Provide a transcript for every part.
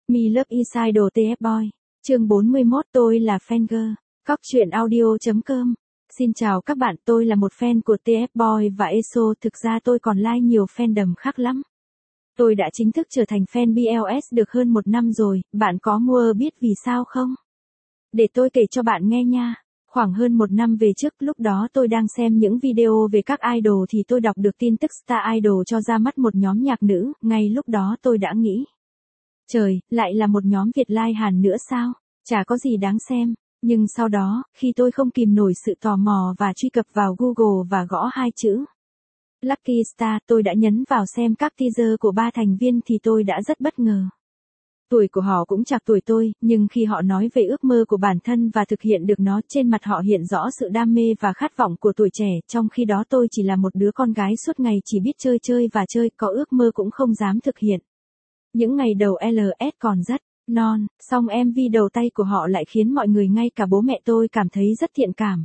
Me Love Inside TF Boy. Chương 41 tôi là fan girl. Cóc truyện audio.com. Xin chào các bạn, tôi là một fan của TF Boy và ESO, thực ra tôi còn like nhiều fandom khác lắm. Tôi đã chính thức trở thành fan BLS được hơn 1 năm rồi, bạn có mua biết vì sao không? Để tôi kể cho bạn nghe nha. Khoảng hơn 1 năm về trước, lúc đó tôi đang xem những video về các idol thì tôi đọc được tin tức Star Idol cho ra mắt một nhóm nhạc nữ, ngay lúc đó tôi đã nghĩ. Trời, lại là một nhóm Việt Lai Hàn nữa sao? Chả có gì đáng xem. Nhưng sau đó, khi tôi không kìm nổi sự tò mò và truy cập vào Google và gõ 2 chữ Lucky Star, tôi đã nhấn vào xem các teaser của 3 thành viên thì tôi đã rất bất ngờ. Tuổi của họ cũng chạc tuổi tôi, nhưng khi họ nói về ước mơ của bản thân và thực hiện được nó, trên mặt họ hiện rõ sự đam mê và khát vọng của tuổi trẻ, trong khi đó tôi chỉ là một đứa con gái suốt ngày chỉ biết chơi và chơi, có ước mơ cũng không dám thực hiện. Những ngày đầu LS còn rất non, song MV đầu tay của họ lại khiến mọi người, ngay cả bố mẹ tôi, cảm thấy rất thiện cảm.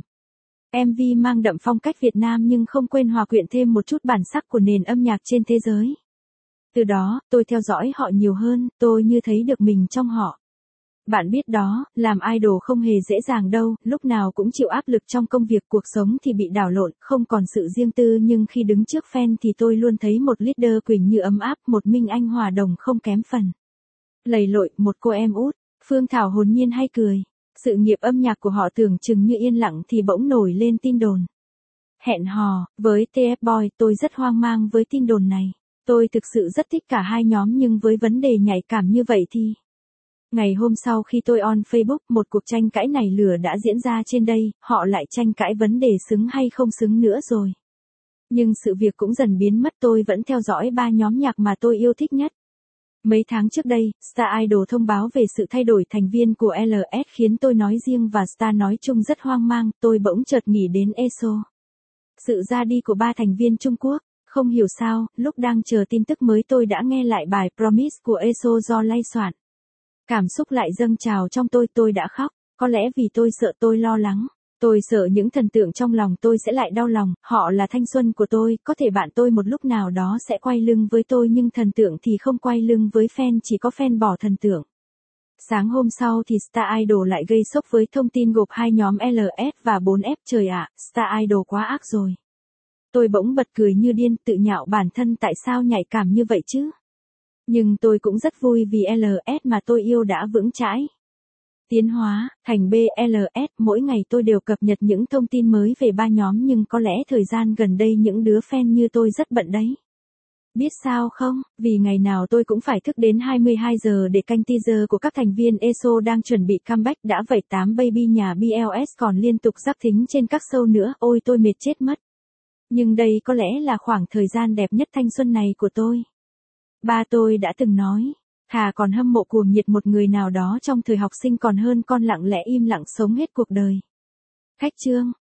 MV mang đậm phong cách Việt Nam nhưng không quên hòa quyện thêm một chút bản sắc của nền âm nhạc trên thế giới. Từ đó, tôi theo dõi họ nhiều hơn, tôi như thấy được mình trong họ. Bạn biết đó, làm idol không hề dễ dàng đâu, lúc nào cũng chịu áp lực trong công việc, cuộc sống thì bị đảo lộn, không còn sự riêng tư, nhưng khi đứng trước fan thì tôi luôn thấy một leader Quỳnh Như ấm áp, một Minh Anh hòa đồng không kém phần. Lầy lội, một cô em út, Phương Thảo hồn nhiên hay cười. Sự nghiệp âm nhạc của họ tưởng chừng như yên lặng thì bỗng nổi lên tin đồn hẹn hò với TF Boy, tôi rất hoang mang với tin đồn này. Tôi thực sự rất thích cả hai nhóm nhưng với vấn đề nhạy cảm như vậy thì... Ngày hôm sau khi tôi on Facebook, một cuộc tranh cãi nảy lửa đã diễn ra trên đây, họ lại tranh cãi vấn đề xứng hay không xứng nữa rồi. Nhưng sự việc cũng dần biến mất, tôi vẫn theo dõi 3 nhóm nhạc mà tôi yêu thích nhất. Mấy tháng trước đây, Star Idol thông báo về sự thay đổi thành viên của LS khiến tôi nói riêng và Star nói chung rất hoang mang, tôi bỗng chợt nghĩ đến ESO. Sự ra đi của 3 thành viên Trung Quốc. Không hiểu sao, lúc đang chờ tin tức mới tôi đã nghe lại bài Promise của ESO do Lay soạn. Cảm xúc lại dâng trào trong tôi đã khóc, có lẽ vì tôi sợ, tôi lo lắng. Tôi sợ những thần tượng trong lòng tôi sẽ lại đau lòng, họ là thanh xuân của tôi, có thể bạn tôi một lúc nào đó sẽ quay lưng với tôi nhưng thần tượng thì không quay lưng với fan, chỉ có fan bỏ thần tượng. Sáng hôm sau thì Star Idol lại gây sốc với thông tin gộp 2 nhóm LS và 4F, trời ạ, Star Idol quá ác rồi. Tôi bỗng bật cười như điên, tự nhạo bản thân tại sao nhạy cảm như vậy chứ. Nhưng tôi cũng rất vui vì LS mà tôi yêu đã vững chãi tiến hóa thành BLS, mỗi ngày tôi đều cập nhật những thông tin mới về 3 nhóm nhưng có lẽ thời gian gần đây những đứa fan như tôi rất bận đấy. Biết sao không, vì ngày nào tôi cũng phải thức đến 22 giờ để canh teaser của các thành viên ESO đang chuẩn bị comeback, đã vậy 8 baby nhà BLS còn liên tục rắc thính trên các show nữa, ôi tôi mệt chết mất. Nhưng đây có lẽ là khoảng thời gian đẹp nhất thanh xuân này của tôi. Ba tôi đã từng nói, thà còn hâm mộ cuồng nhiệt một người nào đó trong thời học sinh còn hơn con lặng lẽ im lặng sống hết cuộc đời. Khách chương.